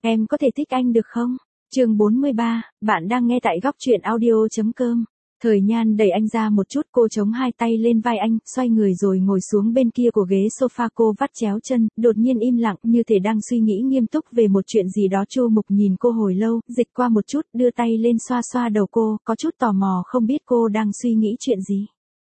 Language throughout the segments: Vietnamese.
Em có thể thích anh được không? Chương 43, bạn đang nghe tại góc truyện audio.com. Thời Nhan đẩy anh ra một chút, cô chống hai tay lên vai anh, xoay người rồi ngồi xuống bên kia của ghế sofa, cô vắt chéo chân, đột nhiên im lặng, như thể đang suy nghĩ nghiêm túc về một chuyện gì đó. Chu Mục nhìn cô hồi lâu, dịch qua một chút, đưa tay lên xoa xoa đầu cô, có chút tò mò không biết cô đang suy nghĩ chuyện gì.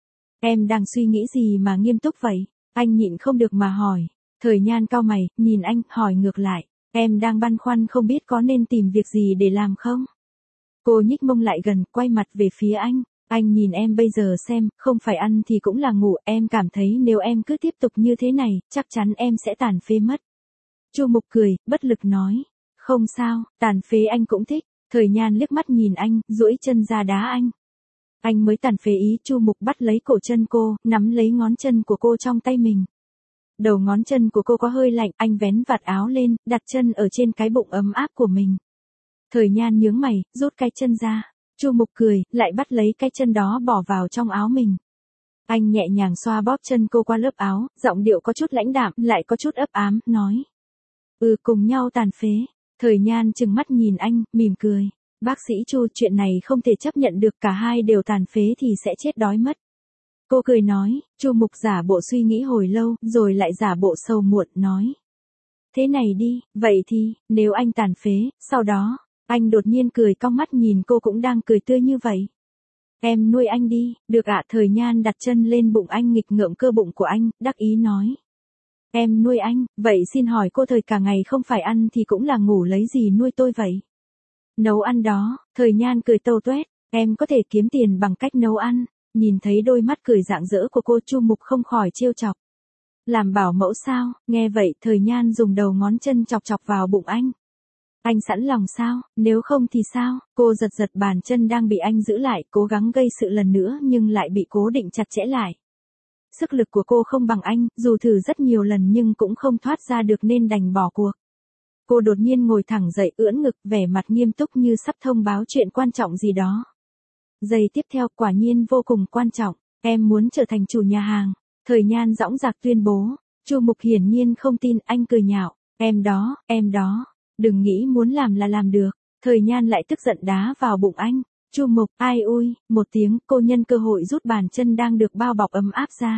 Em đang suy nghĩ gì mà nghiêm túc vậy? Anh nhịn không được mà hỏi. Thời Nhan cau mày, nhìn anh, hỏi ngược lại. Em đang băn khoăn không biết có nên tìm việc gì để làm không? Cô nhích mông lại gần, quay mặt về phía anh. Anh nhìn em bây giờ xem, không phải ăn thì cũng là ngủ, em cảm thấy nếu em cứ tiếp tục như thế này, chắc chắn em sẽ tàn phế mất. Chu Mục cười, bất lực nói. Không sao, tàn phế anh cũng thích. Thời Nhan liếc mắt nhìn anh, duỗi chân ra đá anh. Anh mới tàn phế ý. Chu Mục bắt lấy cổ chân cô, nắm lấy ngón chân của cô trong tay mình. Đầu ngón chân của cô có hơi lạnh, anh vén vạt áo lên, đặt chân ở trên cái bụng ấm áp của mình. Thời Nhan nhướng mày, rút cái chân ra. Chu Mục cười, lại bắt lấy cái chân đó bỏ vào trong áo mình. Anh nhẹ nhàng xoa bóp chân cô qua lớp áo, giọng điệu có chút lãnh đạm, lại có chút ấp ám, nói. Cùng nhau tàn phế. Thời Nhan trừng mắt nhìn anh, mỉm cười. Bác sĩ Chu, chuyện này không thể chấp nhận được, cả hai đều tàn phế thì sẽ chết đói mất. Cô cười nói. Chu Mục giả bộ suy nghĩ hồi lâu, rồi lại giả bộ sầu muộn, nói. Thế này đi, vậy thì, nếu anh tàn phế, sau đó, anh đột nhiên cười cong mắt nhìn cô cũng đang cười tươi như vậy. Em nuôi anh đi, được ạ. Thời Nhan đặt chân lên bụng anh, nghịch ngợm cơ bụng của anh, đắc ý nói. Em nuôi anh, vậy xin hỏi cô, thời cả ngày không phải ăn thì cũng là ngủ, lấy gì nuôi tôi vậy? Nấu ăn đó. Thời Nhan cười tâu tuét, em có thể kiếm tiền bằng cách nấu ăn. Nhìn thấy đôi mắt cười rạng rỡ của cô, Chu Mục không khỏi trêu chọc. Làm bảo mẫu sao? Nghe vậy, Thời Nhan dùng đầu ngón chân chọc chọc vào bụng anh. Anh sẵn lòng sao? Nếu không thì sao? Cô giật giật bàn chân đang bị anh giữ lại, cố gắng gây sự lần nữa nhưng lại bị cố định chặt chẽ lại. Sức lực của cô không bằng anh, dù thử rất nhiều lần nhưng cũng không thoát ra được nên đành bỏ cuộc. Cô đột nhiên ngồi thẳng dậy, ưỡn ngực, vẻ mặt nghiêm túc như sắp thông báo chuyện quan trọng gì đó. Giây tiếp theo, quả nhiên vô cùng quan trọng. Em muốn trở thành chủ nhà hàng. Thời Nhan dõng dạc tuyên bố. Chu Mục hiển nhiên không tin, anh cười nhạo. Em đó. Đừng nghĩ muốn làm là làm được. Thời Nhan lại tức giận đá vào bụng anh. Chu Mục, ai ui, một tiếng, cô nhân cơ hội rút bàn chân đang được bao bọc ấm áp ra.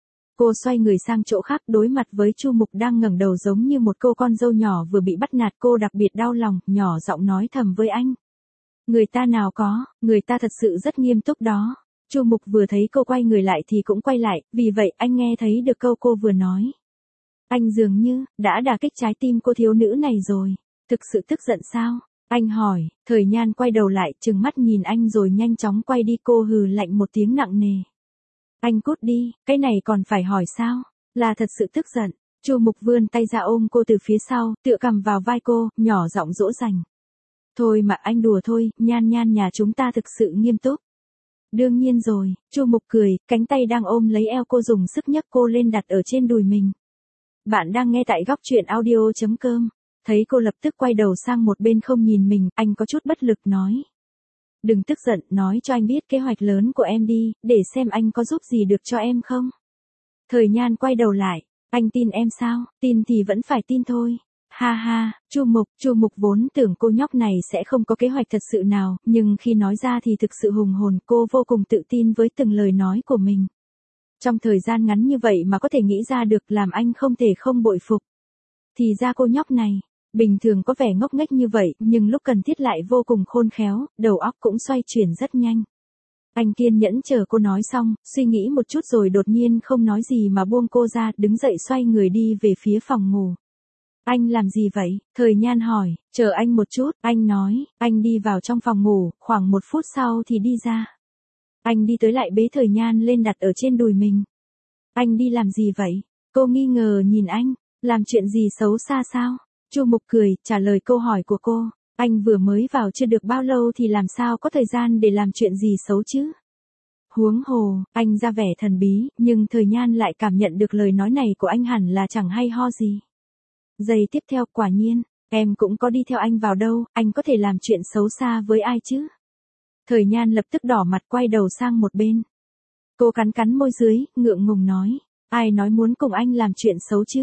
Cô xoay người sang chỗ khác, đối mặt với Chu Mục đang ngẩng đầu giống như một cô con dâu nhỏ vừa bị bắt nạt. Cô đặc biệt đau lòng, nhỏ giọng nói thầm với anh. Người ta nào có, người ta thật sự rất nghiêm túc đó. Chu Mục vừa thấy cô quay người lại thì cũng quay lại, vì vậy anh nghe thấy được câu cô vừa nói. Anh dường như đã đả kích trái tim cô thiếu nữ này rồi. Thực sự tức giận sao? Anh hỏi. Thời Nhan quay đầu lại, trừng mắt nhìn anh rồi nhanh chóng quay đi. Cô hừ lạnh một tiếng nặng nề. Anh cút đi, cái này còn phải hỏi sao? Là thật sự tức giận. Chu Mục vươn tay ra ôm cô từ phía sau, tựa cằm vào vai cô, nhỏ giọng dỗ dành. Thôi mà anh đùa thôi, Nhan nhà chúng ta thực sự nghiêm túc. Đương nhiên rồi. Chu Mục cười, cánh tay đang ôm lấy eo cô dùng sức nhấc cô lên đặt ở trên đùi mình. Bạn đang nghe tại góc truyện audio.com. Thấy cô lập tức quay đầu sang một bên không nhìn mình, anh có chút bất lực nói. Đừng tức giận, nói cho anh biết kế hoạch lớn của em đi, để xem anh có giúp gì được cho em không. Thời Nhan quay đầu lại. Anh tin em sao? Tin thì vẫn phải tin thôi. Ha ha. Chu Mục vốn tưởng cô nhóc này sẽ không có kế hoạch thật sự nào, nhưng khi nói ra thì thực sự hùng hồn. Cô vô cùng tự tin với từng lời nói của mình. Trong thời gian ngắn như vậy mà có thể nghĩ ra được, làm anh không thể không bội phục. Thì ra cô nhóc này, bình thường có vẻ ngốc nghếch như vậy, nhưng lúc cần thiết lại vô cùng khôn khéo, đầu óc cũng xoay chuyển rất nhanh. Anh kiên nhẫn chờ cô nói xong, suy nghĩ một chút rồi đột nhiên không nói gì mà buông cô ra, đứng dậy xoay người đi về phía phòng ngủ. Anh làm gì vậy? Thời Nhan hỏi. Chờ anh một chút, anh nói. Anh đi vào trong phòng ngủ, khoảng 1 phút sau thì đi ra. Anh đi tới lại bế Thời Nhan lên đặt ở trên đùi mình. Anh đi làm gì vậy? Cô nghi ngờ nhìn anh. Làm chuyện gì xấu xa sao? Chu Mục cười, trả lời câu hỏi của cô. Anh vừa mới vào chưa được bao lâu thì làm sao có thời gian để làm chuyện gì xấu chứ? Huống hồ, anh ra vẻ thần bí, nhưng Thời Nhan lại cảm nhận được lời nói này của anh hẳn là chẳng hay ho gì. Giây tiếp theo, quả nhiên, em cũng có đi theo anh vào đâu, anh có thể làm chuyện xấu xa với ai chứ? Thời Nhan lập tức đỏ mặt quay đầu sang một bên. Cô cắn cắn môi dưới, ngượng ngùng nói. Ai nói muốn cùng anh làm chuyện xấu chứ?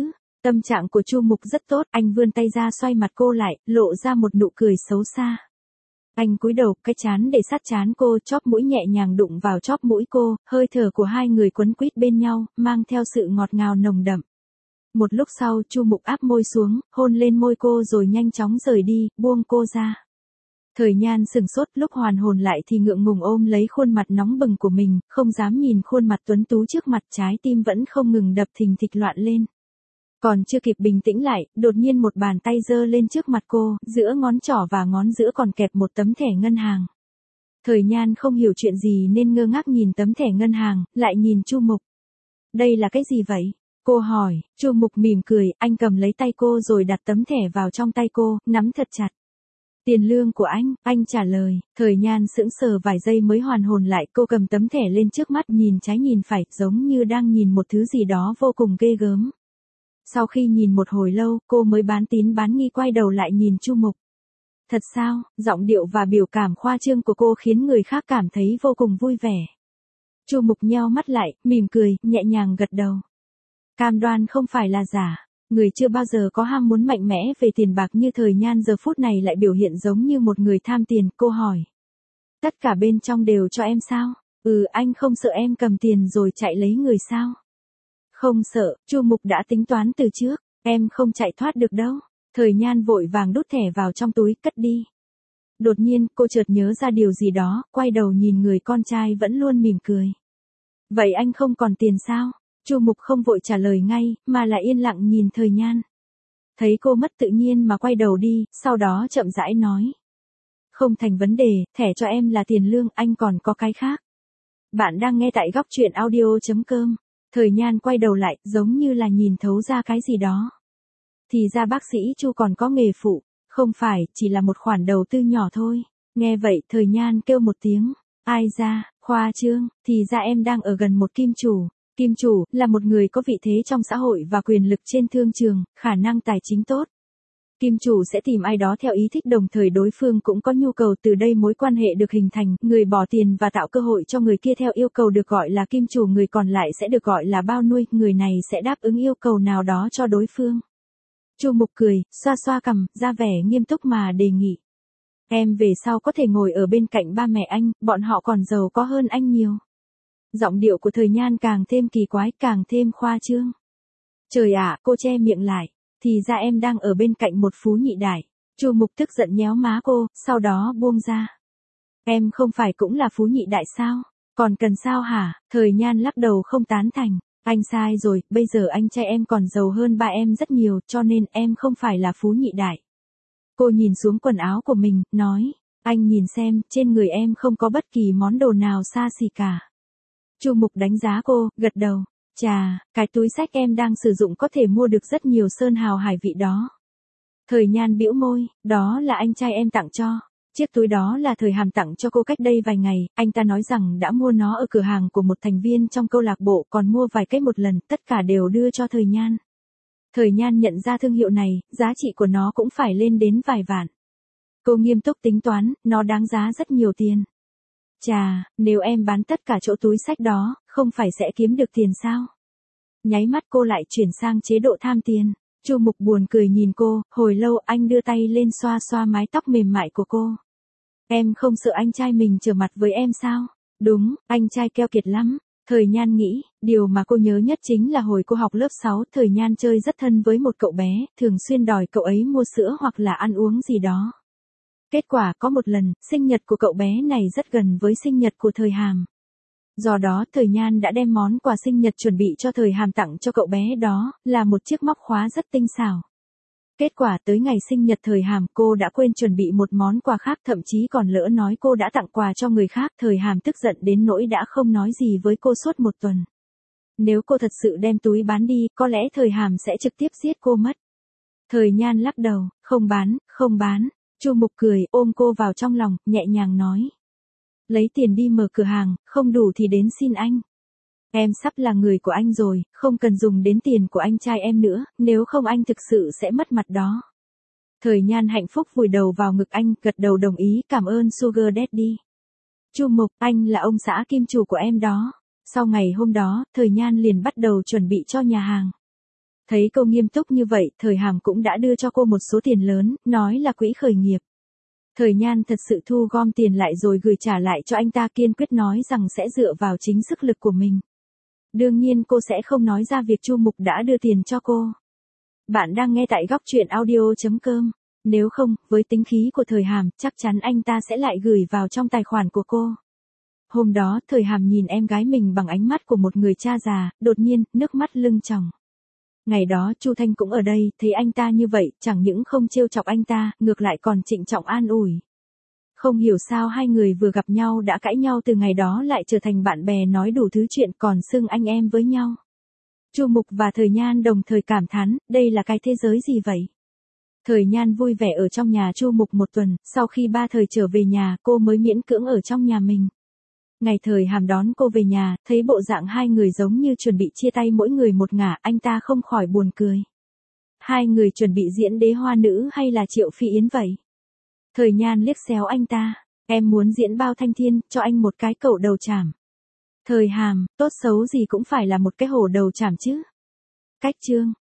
Tâm trạng của Chu Mục rất tốt, anh vươn tay ra xoay mặt cô lại, lộ ra một nụ cười xấu xa. Anh cúi đầu, cái trán để sát trán cô, chóp mũi nhẹ nhàng đụng vào chóp mũi cô, hơi thở của hai người quấn quýt bên nhau, mang theo sự ngọt ngào nồng đậm. Một lúc sau, Chu Mục áp môi xuống, hôn lên môi cô rồi nhanh chóng rời đi, buông cô ra. Thời Nhan sừng sốt, lúc hoàn hồn lại thì ngượng ngùng ôm lấy khuôn mặt nóng bừng của mình, không dám nhìn khuôn mặt tuấn tú trước mặt, trái tim vẫn không ngừng đập thình thịch loạn lên. Còn chưa kịp bình tĩnh lại, đột nhiên một bàn tay giơ lên trước mặt cô, giữa ngón trỏ và ngón giữa còn kẹp một tấm thẻ ngân hàng. Thời Nhan không hiểu chuyện gì nên ngơ ngác nhìn tấm thẻ ngân hàng, lại nhìn Chu Mục. Đây là cái gì vậy? Cô hỏi. Chu Mục mỉm cười, anh cầm lấy tay cô rồi đặt tấm thẻ vào trong tay cô, nắm thật chặt. Tiền lương của anh trả lời. Thời Nhan sững sờ vài giây mới hoàn hồn lại, cô cầm tấm thẻ lên trước mắt nhìn trái nhìn phải, giống như đang nhìn một thứ gì đó vô cùng ghê gớm. Sau khi nhìn một hồi lâu, cô mới bán tín bán nghi quay đầu lại nhìn Chu Mục. Thật sao? Giọng điệu và biểu cảm khoa trương của cô khiến người khác cảm thấy vô cùng vui vẻ. Chu Mục nheo mắt lại, mỉm cười, nhẹ nhàng gật đầu. Cam đoan không phải là giả. Người chưa bao giờ có ham muốn mạnh mẽ về tiền bạc như Thời Nhan giờ phút này lại biểu hiện giống như một người tham tiền, cô hỏi. Tất cả bên trong đều cho em sao? Anh không sợ em cầm tiền rồi chạy lấy người sao? Không sợ, Chu Mục đã tính toán từ trước, em không chạy thoát được đâu. Thời Nhan vội vàng đút thẻ vào trong túi, cất đi. Đột nhiên, cô chợt nhớ ra điều gì đó, quay đầu nhìn người con trai vẫn luôn mỉm cười. Vậy anh không còn tiền sao? Chu Mục không vội trả lời ngay, mà là yên lặng nhìn Thời Nhan. Thấy cô mất tự nhiên mà quay đầu đi, sau đó chậm rãi nói. Không thành vấn đề, thẻ cho em là tiền lương, anh còn có cái khác. Bạn đang nghe tại góc truyện audio.com. Thời Nhan quay đầu lại, giống như là nhìn thấu ra cái gì đó. Thì ra bác sĩ Chu còn có nghề phụ, không phải, chỉ là một khoản đầu tư nhỏ thôi. Nghe vậy, Thời Nhan kêu một tiếng. Ai ra, khoa trương, thì ra em đang ở gần một kim chủ. Kim chủ, là một người có vị thế trong xã hội và quyền lực trên thương trường, khả năng tài chính tốt. Kim chủ sẽ tìm ai đó theo ý thích đồng thời đối phương cũng có nhu cầu, từ đây mối quan hệ được hình thành, người bỏ tiền và tạo cơ hội cho người kia theo yêu cầu được gọi là kim chủ, người còn lại sẽ được gọi là bao nuôi, người này sẽ đáp ứng yêu cầu nào đó cho đối phương. Chu Mục cười, xoa xoa cằm, ra vẻ nghiêm túc mà đề nghị. Em về sau có thể ngồi ở bên cạnh ba mẹ anh, bọn họ còn giàu có hơn anh nhiều. Giọng điệu của Thời Nhan càng thêm kỳ quái, càng thêm khoa trương. Trời ạ, cô che miệng lại. Thì ra em đang ở bên cạnh một phú nhị đại. Chu Mục tức giận nhéo má cô, sau đó buông ra. Em không phải cũng là phú nhị đại sao? Còn cần sao hả? Thời Nhan lắc đầu không tán thành. Anh sai rồi, bây giờ anh trai em còn giàu hơn ba em rất nhiều, cho nên em không phải là phú nhị đại. Cô nhìn xuống quần áo của mình, nói. Anh nhìn xem, trên người em không có bất kỳ món đồ nào xa xỉ cả. Chu Mục đánh giá cô, gật đầu. Chà, cái túi xách em đang sử dụng có thể mua được rất nhiều sơn hào hải vị đó. Thời Nhan bĩu môi, đó là anh trai em tặng cho. Chiếc túi đó là Thời Hàm tặng cho cô cách đây vài ngày, anh ta nói rằng đã mua nó ở cửa hàng của một thành viên trong câu lạc bộ, còn mua vài cái một lần, tất cả đều đưa cho Thời Nhan. Thời Nhan nhận ra thương hiệu này, giá trị của nó cũng phải lên đến vài vạn. Cô nghiêm túc tính toán, nó đáng giá rất nhiều tiền. Chà, nếu em bán tất cả chỗ túi xách đó, không phải sẽ kiếm được tiền sao? Nháy mắt cô lại chuyển sang chế độ tham tiền. Chu Mục buồn cười nhìn cô, hồi lâu anh đưa tay lên xoa xoa mái tóc mềm mại của cô. Em không sợ anh trai mình trở mặt với em sao? Đúng, anh trai keo kiệt lắm. Thời Nhan nghĩ, điều mà cô nhớ nhất chính là hồi cô học lớp 6, Thời Nhan chơi rất thân với một cậu bé, thường xuyên đòi cậu ấy mua sữa hoặc là ăn uống gì đó. Kết quả có một lần, sinh nhật của cậu bé này rất gần với sinh nhật của Thời Hàm. Do đó Thời Nhan đã đem món quà sinh nhật chuẩn bị cho Thời Hàm tặng cho cậu bé đó, là một chiếc móc khóa rất tinh xảo. Kết quả tới ngày sinh nhật Thời Hàm cô đã quên chuẩn bị một món quà khác, thậm chí còn lỡ nói cô đã tặng quà cho người khác. Thời Hàm tức giận đến nỗi đã không nói gì với cô suốt một tuần. Nếu cô thật sự đem túi bán đi, có lẽ Thời Hàm sẽ trực tiếp giết cô mất. Thời Nhan lắc đầu, không bán, không bán. Chu Mục cười, ôm cô vào trong lòng, nhẹ nhàng nói. Lấy tiền đi mở cửa hàng, không đủ thì đến xin anh. Em sắp là người của anh rồi, không cần dùng đến tiền của anh trai em nữa, nếu không anh thực sự sẽ mất mặt đó. Thời Nhan hạnh phúc vùi đầu vào ngực anh, gật đầu đồng ý, cảm ơn Sugar Daddy. Chu Mục, anh là ông xã kim chủ của em đó. Sau ngày hôm đó, Thời Nhan liền bắt đầu chuẩn bị cho nhà hàng. Thấy cô nghiêm túc như vậy, Thời Hàm cũng đã đưa cho cô một số tiền lớn, nói là quỹ khởi nghiệp. Thời Nhan thật sự thu gom tiền lại rồi gửi trả lại cho anh ta, kiên quyết nói rằng sẽ dựa vào chính sức lực của mình. Đương nhiên cô sẽ không nói ra việc Chu Mục đã đưa tiền cho cô. Bạn đang nghe tại góc truyện audio.com. Nếu không, với tính khí của Thời Hàm, chắc chắn anh ta sẽ lại gửi vào trong tài khoản của cô. Hôm đó, Thời Hàm nhìn em gái mình bằng ánh mắt của một người cha già, đột nhiên, nước mắt lưng tròng. Ngày đó Chu Thanh cũng ở đây, thấy anh ta như vậy, chẳng những không trêu chọc anh ta, ngược lại còn trịnh trọng an ủi. Không hiểu sao hai người vừa gặp nhau đã cãi nhau, từ ngày đó lại trở thành bạn bè, nói đủ thứ chuyện, còn xưng anh em với nhau. Chu Mục và Thời Nhan đồng thời cảm thán, đây là cái thế giới gì vậy? Thời Nhan vui vẻ ở trong nhà Chu Mục một tuần, sau khi ba Thời trở về nhà, cô mới miễn cưỡng ở trong nhà mình. Ngày Thời Hàm đón cô về nhà, thấy bộ dạng hai người giống như chuẩn bị chia tay mỗi người một ngả, anh ta không khỏi buồn cười. Hai người chuẩn bị diễn Đế Hoa Nữ hay là Triệu Phi Yến vậy? Thời Nhan liếc xéo anh ta, em muốn diễn Bao Thanh Thiên, cho anh một cái cẩu đầu chảm. Thời Hàm, tốt xấu gì cũng phải là một cái hổ đầu chảm chứ. Cách chương.